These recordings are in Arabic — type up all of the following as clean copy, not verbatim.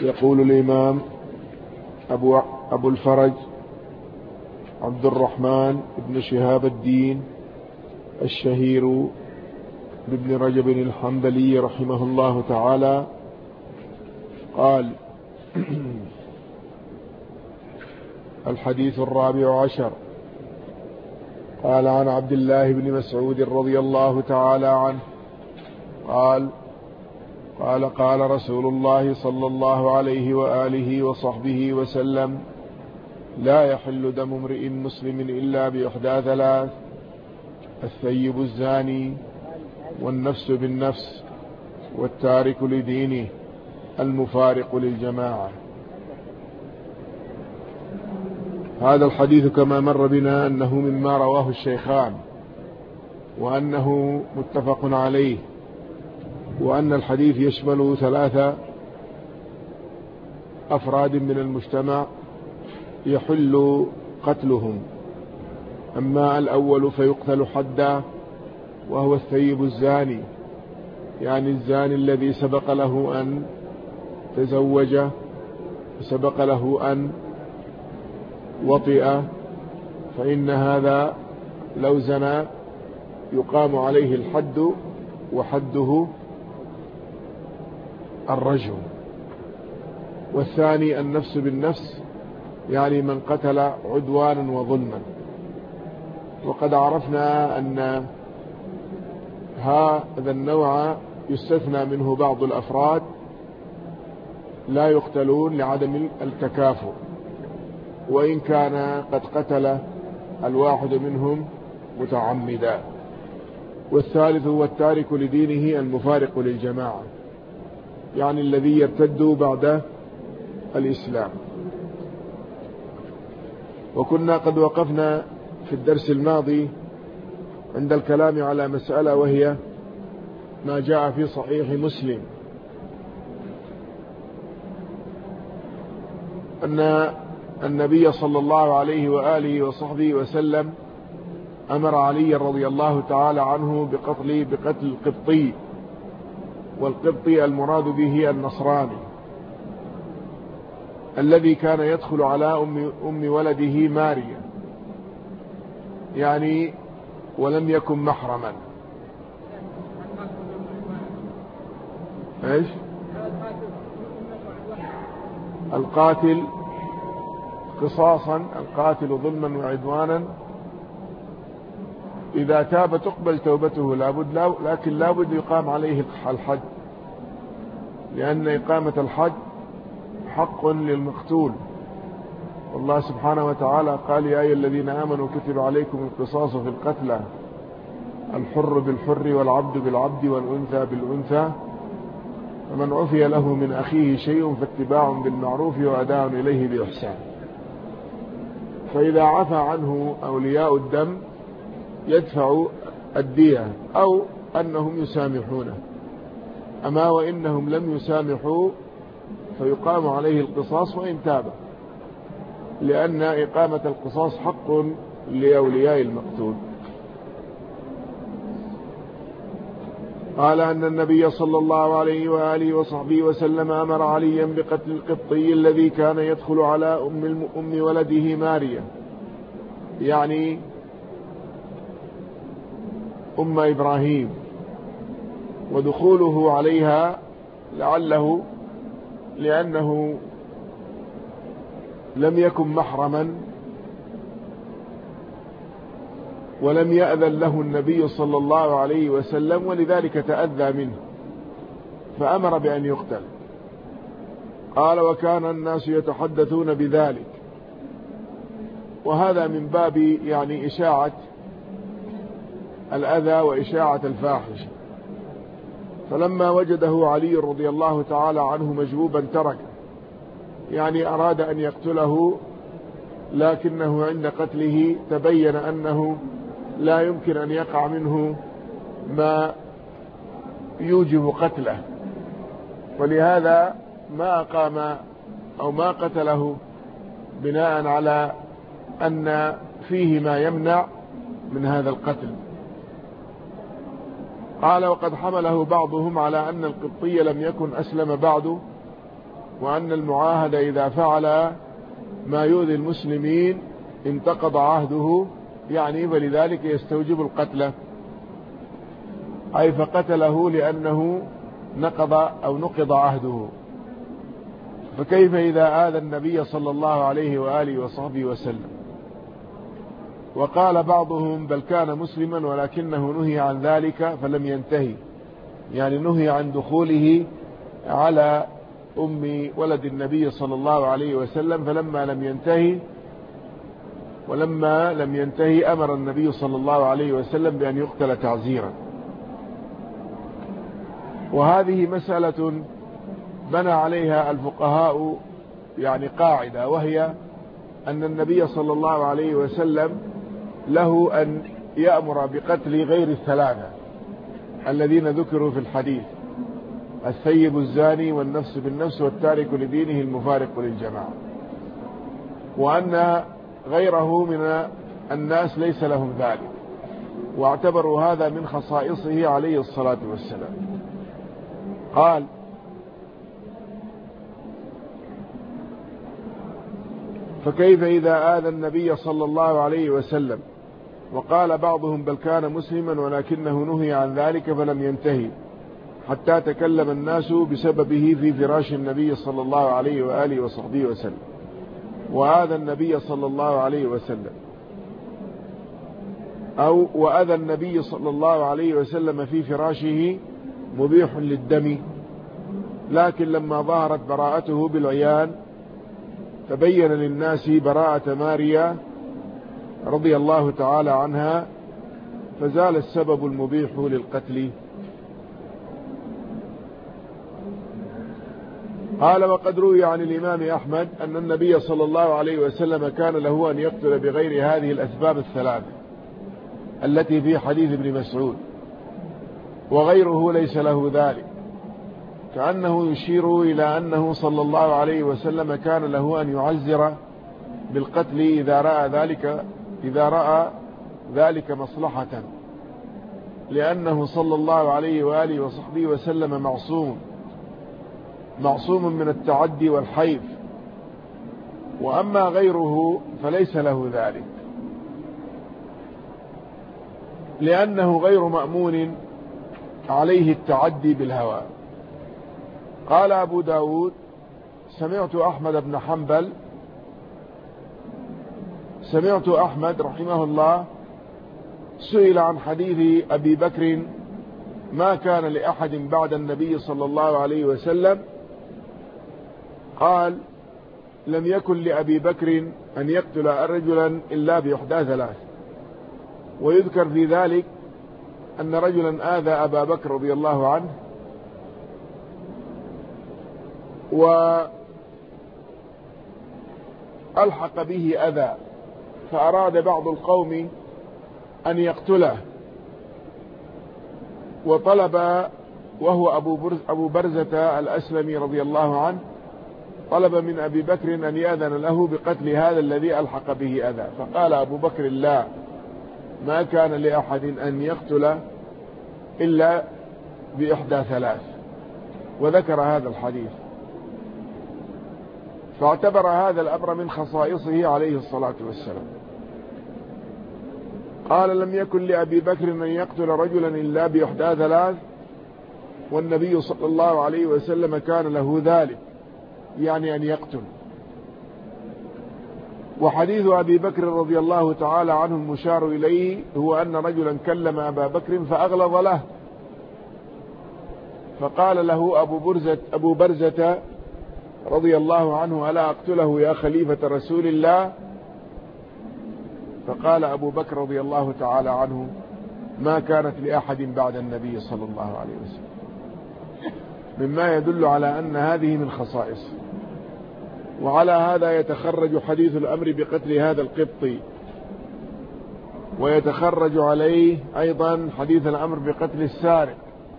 يقول الإمام أبو الفرج عبد الرحمن بن شهاب الدين الشهير بابن رجب الحنبلي رحمه الله تعالى قال: الحديث 14 قال: عن عبد الله بن مسعود رضي الله تعالى عنه قال رسول الله صلى الله عليه وآله وصحبه وسلم: لا يحل دم امرئ مسلم إلا بإحدى ثلاث: الثيب الزاني، والنفس بالنفس، والتارك لدينه، المفارق للجماعة. هذا الحديث كما مر بنا أنه مما رواه الشيخان، وأنه متفق عليه، وأن الحديث يشمل 3 أفراد من المجتمع يحل قتلهم. أما الأول فيقتل حدا، وهو الثيب الزاني، يعني الزاني الذي سبق له أن تزوج، سبق له أن وطئ، فإن هذا لو زنى يقام عليه الحد، وحده الرجم. والثاني النفس بالنفس، يعني من قتل عدوانا وظلما. وقد عرفنا أن هذا النوع يستثنى منه بعض الأفراد لا يقتلون لعدم التكافؤ، وإن كان قد قتل الواحد منهم متعمدا. والثالث هو التارك لدينه المفارق للجماعة، يعني الذي يرتد بعد الإسلام. وكنا قد وقفنا في الدرس الماضي عند الكلام على مسألة، وهي ما جاء في صحيح مسلم أن النبي صلى الله عليه وآله وصحبه وسلم أمر علي رضي الله تعالى عنه بقتل القبطي، والقبطي المراد به النصراني الذي كان يدخل على أم ولده ماريا، يعني ولم يكن محرما. ايش؟ القاتل قصاصا، القاتل ظلما وعدوانا إذا تاب تقبل توبته، لكن لابد يقام عليه الحد، لأن إقامة الحد حق للمقتول. والله سبحانه وتعالى قال: يا أيها الذين آمنوا كتب عليكم القصاص في القتلى، الحر بالحر والعبد بالعبد والأنثى بالأنثى، فمن عفي له من أخيه شيء فاتباع بالمعروف وأداء إليه بإحسان. فإذا عفى عنه أولياء الدم يدفع الدية، أو أنهم يسامحونه. أما وإنهم لم يسامحوا فيقام عليه القصاص وإن تاب، لأن إقامة القصاص حق لأولياء المقتول. قال أن النبي صلى الله عليه وآله وصحبه وسلم أمر عليا بقتل القبطي الذي كان يدخل على أم ولده ماريا، يعني أم إبراهيم، ودخوله عليها لعله لأنه لم يكن محرما ولم يأذن له النبي صلى الله عليه وسلم، ولذلك تأذى منه فأمر بأن يقتل. قال: وكان الناس يتحدثون بذلك، وهذا من باب يعني إشاعة الأذى وإشاعة الفاحشة. فلما وجده علي رضي الله تعالى عنه مجبوبا تركه، يعني أراد أن يقتله، لكنه عند قتله تبين أنه لا يمكن أن يقع منه ما يوجب قتله، ولهذا ما أقام أو ما قتله بناء على أن فيه ما يمنع من هذا القتل. قال: وقد حمله بعضهم على أن القبطي لم يكن أسلم بعد، وأن المعاهد إذا فعل ما يؤذي المسلمين انتقض عهده، يعني فلذلك يستوجب القتل، أي فقتله لأنه نقض عهده. فكيف إذا آذى النبي صلى الله عليه وآله وصحبه وسلم؟ وقال بعضهم بل كان مسلما ولكنه نهي عن ذلك فلم ينتهي، يعني نهي عن دخوله على ولد النبي صلى الله عليه وسلم، ولما لم ينتهي أمر النبي صلى الله عليه وسلم بأن يقتل تعزيرا. وهذه مسألة بنى عليها الفقهاء يعني قاعدة، وهي أن النبي صلى الله عليه وسلم له أن يأمر بقتل غير الثلاثة الذين ذكروا في الحديث: الثيب الزاني والنفس بالنفس والتارك لدينه المفارق للجماعة، وأن غيره من الناس ليس لهم ذلك، واعتبروا هذا من خصائصه عليه الصلاة والسلام. قال: فكيف إذا آذى النبي صلى الله عليه وسلم؟ وقال بعضهم بل كان مسلما ولكنه نهي عن ذلك فلم ينتهي حتى تكلم الناس بسببه في فراش النبي صلى الله عليه وآله وصحبه وسلم، وآذى النبي صلى الله عليه وسلم وأذى النبي صلى الله عليه وسلم في فراشه مبيح للدم، لكن لما ظهرت براءته بالعيان تبين للناس براءة ماريا رضي الله تعالى عنها، فزال السبب المبيح للقتل. قال: وقد روي عن الإمام أحمد أن النبي صلى الله عليه وسلم كان له أن يقتل بغير هذه الأسباب الثلاث التي في حديث ابن مسعود، وغيره ليس له ذلك، كأنه يشير إلى أنه صلى الله عليه وسلم كان له أن يعزر بالقتل إذا رأى ذلك مصلحة، لأنه صلى الله عليه وآله وصحبه وسلم معصوم من التعدي والحيف، وأما غيره فليس له ذلك، لأنه غير مأمون عليه التعدي بالهوى. قال أبو داود: سمعت أحمد رحمه الله سئل عن حديث أبي بكر ما كان لأحد بعد النبي صلى الله عليه وسلم، قال: لم يكن لأبي بكر أن يقتل رجلا إلا بإحدى ثلاث. ويذكر في ذلك أن رجلا آذى أبا بكر رضي الله عنه، وألحق به أذى، فأراد بعض القوم أن يقتله، وطلب، وهو أبو برزة الأسلمي رضي الله عنه، طلب من أبي بكر أن يأذن له بقتل هذا الذي ألحق به أذى، فقال أبو بكر: لا، ما كان لأحد أن يقتل إلا بإحدى ثلاث، وذكر هذا الحديث، فاعتبر هذا الأمر من خصائصه عليه الصلاة والسلام. قال: لم يكن لأبي بكر أن يقتل رجلا إلا بإحدى ثلاث، والنبي صلى الله عليه وسلم كان له ذلك، يعني أن يقتل. وحديث أبي بكر رضي الله تعالى عنه المشار إليه هو أن رجلا كلم أبا بكر فأغلظ له، فقال له أبو برزة رضي الله عنه: ألا أقتله يا خليفة رسول الله؟ فقال أبو بكر رضي الله تعالى عنه: ما كانت لأحد بعد النبي صلى الله عليه وسلم، مما يدل على أن هذه من خصائص. وعلى هذا يتخرج حديث الأمر بقتل هذا القبطي، ويتخرج عليه أيضا حديث الأمر بقتل السارق،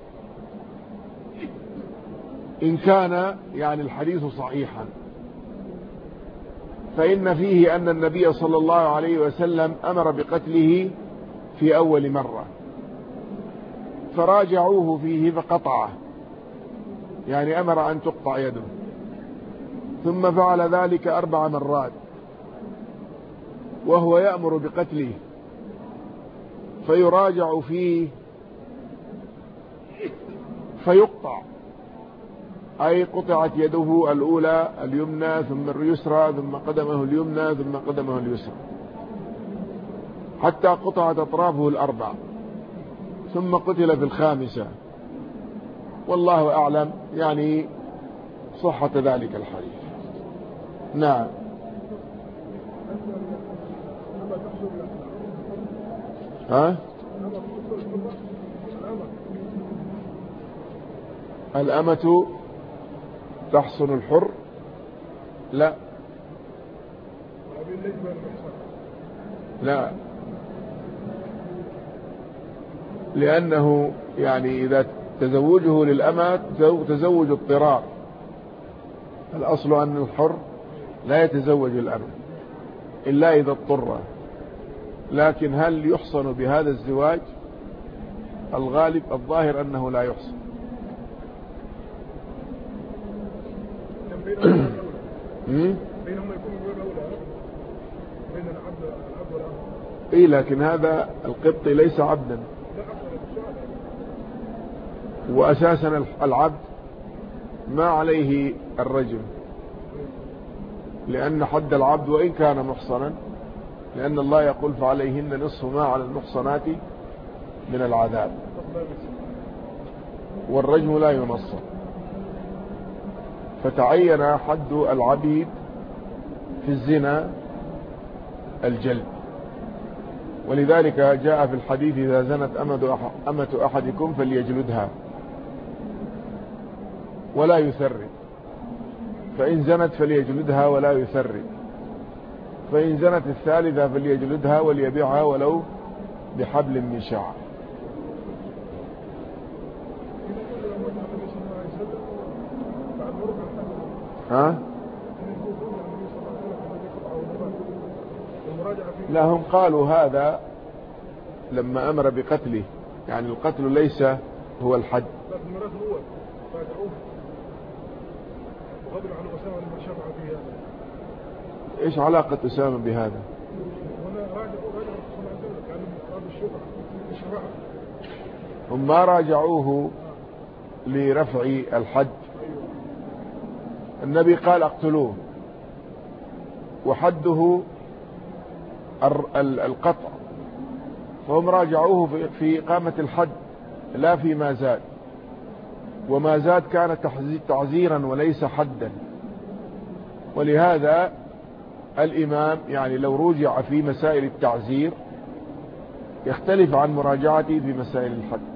إن كان يعني الحديث صحيحا، فإن فيه أن النبي صلى الله عليه وسلم أمر بقتله في أول مرة، فراجعوه فيه فقطعه، يعني أمر أن تقطع يده، ثم فعل ذلك 4 مرات وهو يأمر بقتله، فيراجع فيه فيقطع، أي قطعت يده الأولى اليمنى ثم اليسرى ثم قدمه اليمنى ثم قدمه اليسرى حتى قطعت أطرافه ال4، ثم قتل في ال5. والله أعلم يعني صحة ذلك الحديث. نعم. ها؟ الأمة تحصن الحر؟ لا لا، لأنه يعني إذا تزوجه للأمة تزوج اضطرار، الأصل أن الحر لا يتزوج الأمة إلا إذا اضطر، لكن هل يحصن بهذا الزواج؟ الغالب الظاهر أنه لا يحصن. بينهم يكون الأولى بين العبد والأمة. إيه، لكن هذا القبط ليس عبدا، وأساسا العبد ما عليه الرجم، لأن حد العبد وإن كان محصنا، لأن الله يقول فعليهن نصف ما على المحصنات من العذاب، والرجم لا ينص، فتعين حد العبيد في الزنا الجلد. ولذلك جاء في الحديث إذا زنت أمة أحدكم فليجلدها ولا يثرب، فإن زنت فليجلدها ولا يثرب، فإن زنت الثالثة فليجلدها وليبيعها ولو بحبل من شعر. ها؟ لا، هم قالوا هذا لما أمر بقتله، يعني القتل ليس هو الحد. ايش علاقة أسامة بهذا؟ هم ما راجعوه لرفع الحد، النبي قال اقتلوه وحده القطع، فهم راجعوه في إقامة الحد لا فيما زاد، وما زاد كان تعزيرا وليس حدا. ولهذا الإمام يعني لو رجع في مسائل التعزير يختلف عن مراجعته في مسائل الحد.